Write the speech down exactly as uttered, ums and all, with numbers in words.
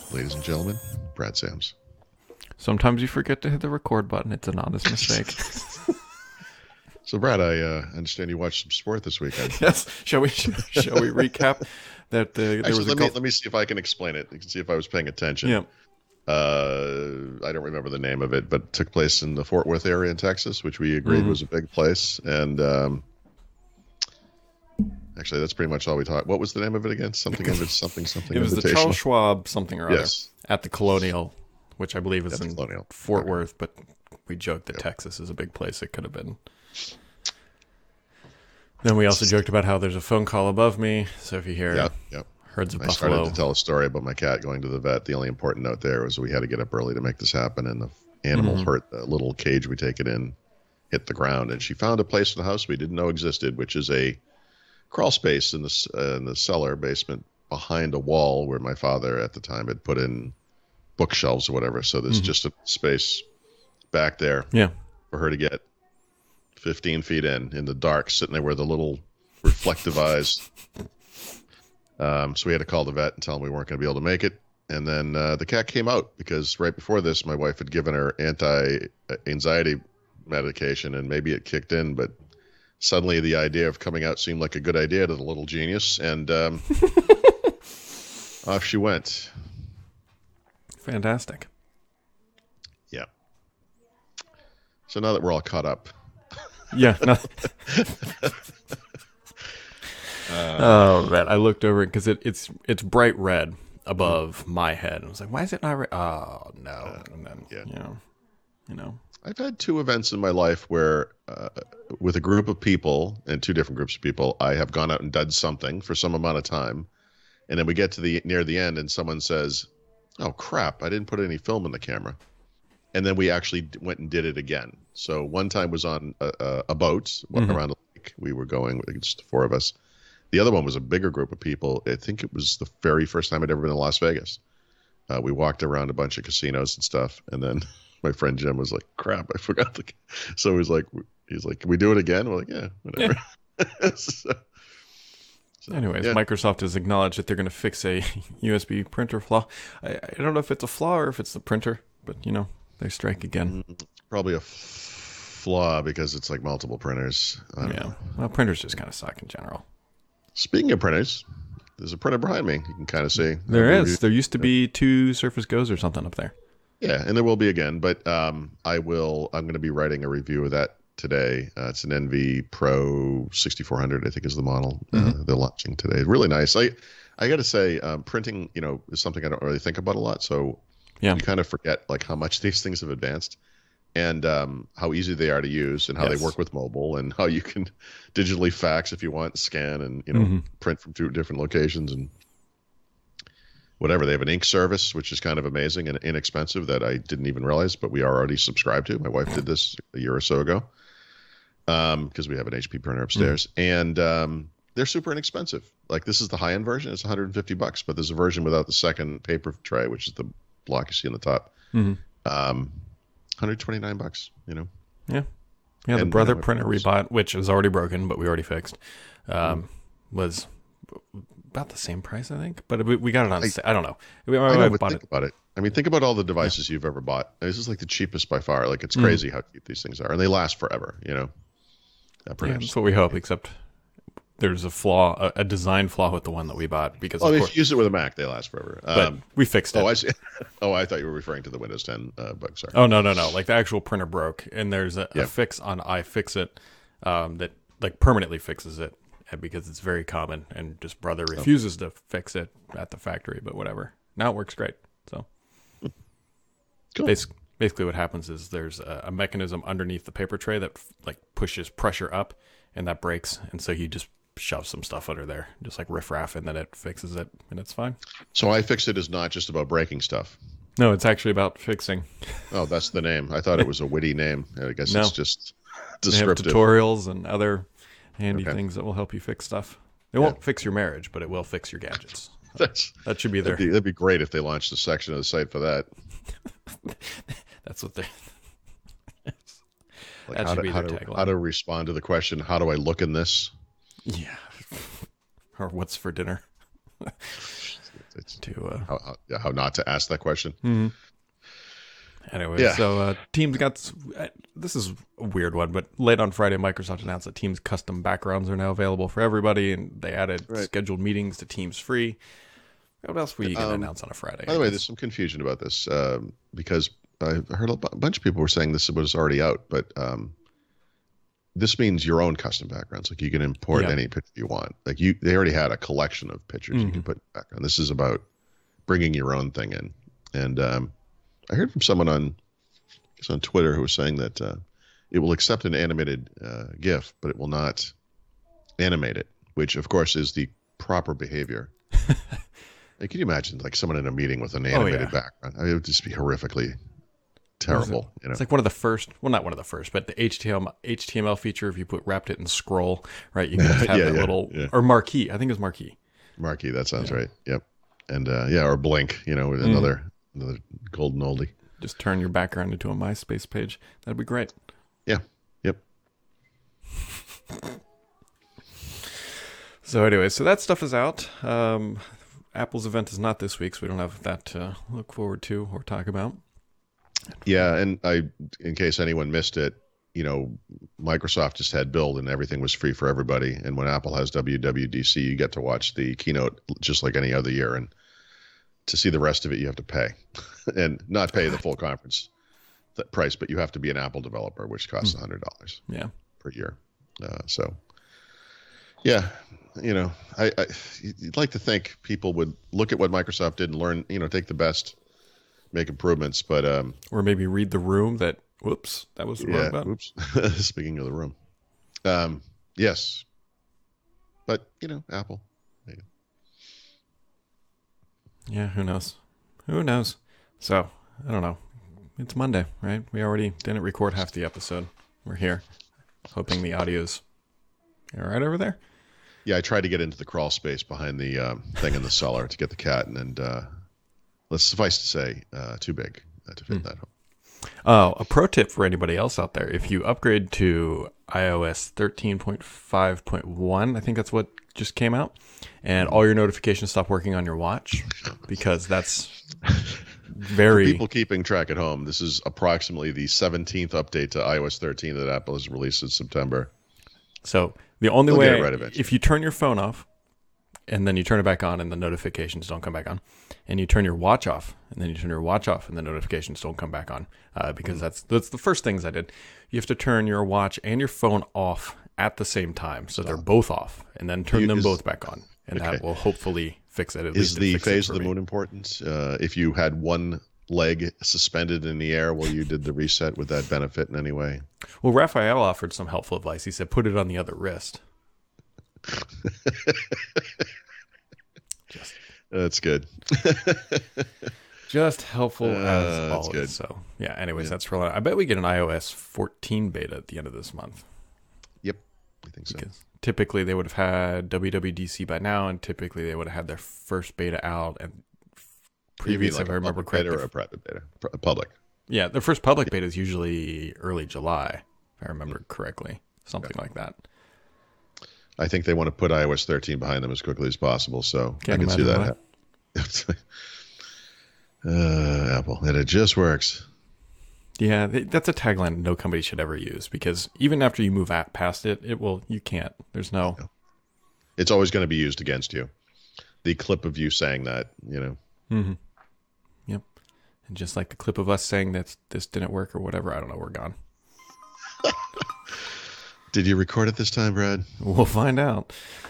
Ladies and gentlemen, Brad Sams. Sometimes you forget to hit the record button. It's an honest mistake. So, Brad, I uh, understand you watched some sport this weekend. Yes. Shall we? Shall we recap that? Uh, there Actually, was a let golf... me let me see if I can explain it. You can see if I was paying attention. Yeah. Uh, I don't remember the name of it, but it took place in the Fort Worth area in Texas, which we agreed Mm-hmm. was a big place. And um, actually, that's pretty much all we talked. What was the name of it again? Something of it, something something. It was the Charles Schwab something or Yes. other at the Colonial, which I believe is At the in Colonial. Fort Okay. Worth, but we joked that Yep. Texas is a big place. It could have been. Then we also joked about how there's a phone call above me, so if you hear Yeah, yeah. herds of I buffalo, started to tell a story about my cat going to the vet. The only important note there was we had to get up early to make this happen, and the animal Mhm. hurt the little cage we take it in, hit the ground, and she found a place in the house we didn't know existed, which is a crawl space in the s- uh, in the cellar basement behind a wall where my father at the time had put in bookshelves or whatever. So there's Mhm. just a space back there yeah, for her to get fifteen feet in in the dark, sitting there with the little reflective eyes. Um, so we had to call the vet and tell him we weren't going to be able to make it. And then uh, the cat came out because right before this, my wife had given her anti-anxiety medication, and maybe it kicked in, but suddenly the idea of coming out seemed like a good idea to the little genius, and um, off she went. fantastic. Yeah. So now that we're all caught up, Yeah. No. Oh man, I looked over it because it, it's it's bright red above my head. I was like, why is it not red? Oh no! And then yeah. you know, you know, I've had two events in my life where, uh, with a group of people and two different groups of people, I have gone out and done something for some amount of time, and then we get to the near the end, and someone says, "Oh crap! I didn't put any film in the camera," and then we actually d- went and did it again. So one time was on a, a, a boat Mhm. around a lake. We were going, just the four of us. The other one was a bigger group of people. I think it was the very first time I'd ever been in Las Vegas. Uh, we walked around a bunch of casinos and stuff, and then my friend Jim was like, "Crap, I forgot the." So he's like, "He's like, can we do it again?" We're like, "Yeah, whatever." so, so, Anyways, yeah. Microsoft has acknowledged that they're going to fix a U S B printer flaw. I, I don't know if it's a flaw or if it's the printer, but you know, they strike again. Probably a f- flaw because it's like multiple printers. I don't Yeah, know. well, printers just kind of suck in general. Speaking of printers, there's a printer behind me. You can kind of see. There Uh, is. There used to be two Surface Go's or something up there. Yeah, and there will be again, but um, I will. I'm going to be writing a review of that today. Uh, it's an N V Pro sixty-four hundred, I think, is the model uh, Mhm. they're launching today. Really nice. I I got to say, um, printing, you know, is something I don't really think about a lot. So Yeah. you kind of forget like how much these things have advanced, and um, how easy they are to use, and how Yes. they work with mobile, and how you can digitally fax if you want, scan, and you know, Mhm. print from two different locations and. Whatever. They have an ink service, which is kind of amazing and inexpensive that I didn't even realize, but we are already subscribed to. My wife did this a year or so ago um, because we have an H P printer upstairs. And um, they're super inexpensive. Like this is the high-end version. It's one hundred fifty bucks, but there's a version without the second paper tray, which is the block you see on the top. hmm Um, one hundred twenty-nine bucks, you know. Yeah. Yeah, the And, brother you know, printer we it's- bought, which is already broken, but we already fixed, um, was about the same price, I think. But we, we got it on. I- sa- I don't know. We, I I know, might but bought think it. about it. I mean, think about all the devices you've ever bought. This is like the cheapest by far. Like it's Mhm. crazy how cheap these things are, and they last forever. You know, uh, Yeah, printers. that's what we hope. Except there's a flaw, a, a design flaw with the one that we bought because Oh, of if course, you use it with a Mac, they last forever. but Um, we fixed it. oh, I see. Oh, I thought you were referring to the Windows ten uh, bug. Sorry. Oh no no no! Like the actual printer broke, and there's a, Yeah. a fix on iFixit um, that like permanently fixes it, and because it's very common, and just brother refuses to fix it at the factory. But whatever, now it works great. So Cool. bas- basically, what happens is there's a, a mechanism underneath the paper tray that like pushes pressure up, and that breaks, and so you just shove some stuff under there, just like riffraff, and then it fixes it, and it's fine. So iFixit is not just about breaking stuff. No, it's actually about fixing. Oh, that's the name. I thought it was a witty name. I guess No. it's just They have descriptive. tutorials and other handy Okay. things that will help you fix stuff. It won't fix your marriage, but it will fix your gadgets. That's That should be their. that'd be, that'd be great if they launched a section of the site for that. That's what they. Like That how should to, be how, their to, tagline. how to respond to the question, how do I look in this? Yeah. Or what's for dinner? It's to uh, how, how, yeah, how not to ask that question. Mm-hmm. Anyway, Yeah. so uh, Teams got uh, this is a weird one, but late on Friday, Microsoft announced that Teams custom backgrounds are now available for everybody, and they added Right. scheduled meetings to Teams free. What else were you going to Um, announce on a Friday? By the way, there's some confusion about this um, because I heard a bu- bunch of people were saying this was already out, but um, this means your own custom backgrounds. Like you can import Yeah. any picture you want. Like you, they already had a collection of pictures you Mhm. can put in the background. This is about bringing your own thing in. And um, I heard from someone on, I guess on Twitter who was saying that uh, it will accept an animated uh, GIF, but it will not animate it, which of course is the proper behavior. Like, can you imagine like someone in a meeting with an animated yeah. background? I mean, it would just be horrifically terrible. You know, It's like one of the first, well, not one of the first, but the H T M L H T M L feature. If you put wrapped it in scroll, right, you can just have Yeah, that yeah, little yeah. or marquee. I think it's marquee. Marquee. That sounds Yeah. right. Yep. And uh, yeah, or Blink. You know, with Mm. another another golden oldie. Just turn your background into a MySpace page. That'd be great. Yeah. Yep. So anyway, so that stuff is out. Um, Apple's event is not this week, so we don't have that to look forward to or talk about. Yeah, and I, in case anyone missed it, you know, Microsoft just had Build, and everything was free for everybody. And when Apple has W W D C, you get to watch the keynote just like any other year. And to see the rest of it, you have to pay, and not pay the full conference th- price, but you have to be an Apple developer, which costs a hundred dollars Yeah. per year. Uh, so, yeah, you know, I, I you'd like to think people would look at what Microsoft did and learn, you know, take the best, make improvements, but um, Or maybe read the room that, whoops, that was the wrong yeah. button. Oops. Speaking of the room, um, yes, but you know, Apple. Yeah, who knows? Who knows? So, I don't know. It's Monday, right? We already didn't record half the episode. We're here, hoping the audio's all right over there. Yeah, I tried to get into the crawl space behind the um, thing in the cellar to get the cat, and, and uh, let's suffice to say, uh, too big uh, to fit Hmm. that home. Oh, a pro tip for anybody else out there. If you upgrade to iOS thirteen point five point one, I think that's what just came out, and all your notifications stop working on your watch, because that's very... For people keeping track at home, this is approximately the seventeenth update to iOS thirteen that Apple has released in September. So the only They'll get way, it right eventually. if you turn your phone off and then you turn it back on and the notifications don't come back on, and you turn your watch off and then you turn your watch off and the notifications don't come back on, uh, because Mm. that's that's the first things I did. You have to turn your watch and your phone off at the same time, so they're both off, and then turn You- them is- both back on, and okay. that will hopefully fix it. At Is least it the fixed it phase for of the me. moon important? Uh, if you had one leg suspended in the air while you did the reset, would that benefit in any way? Well, Raphael offered some helpful advice. He said, put it on the other wrist. Just That's good. Just helpful Uh, as that's always. good. So yeah. Anyways, that's for a lot. I bet we get an iOS fourteen beta at the end of this month, Yep, I think so. because typically they would have had W W D C by now, and typically they would have had their first beta out. And You mean previous, like if I a remember public beta correctly, or a private beta? Pr- Public. yeah, the first public beta is usually early July, if I remember correctly, something like that. I think they want to put iOS thirteen behind them as quickly as possible, so Can't I can see imagine that. hap- uh, Apple, and it just works. Yeah, th- that's a tagline no company should ever use, because even after you move at past it, it will. You can't. There's no. It's always going to be used against you. The clip of you saying that, you know. Mm-hmm. Yep. And just like the clip of us saying that this didn't work or whatever, I don't know. We're gone. Did you record it this time, Brad? We'll find out.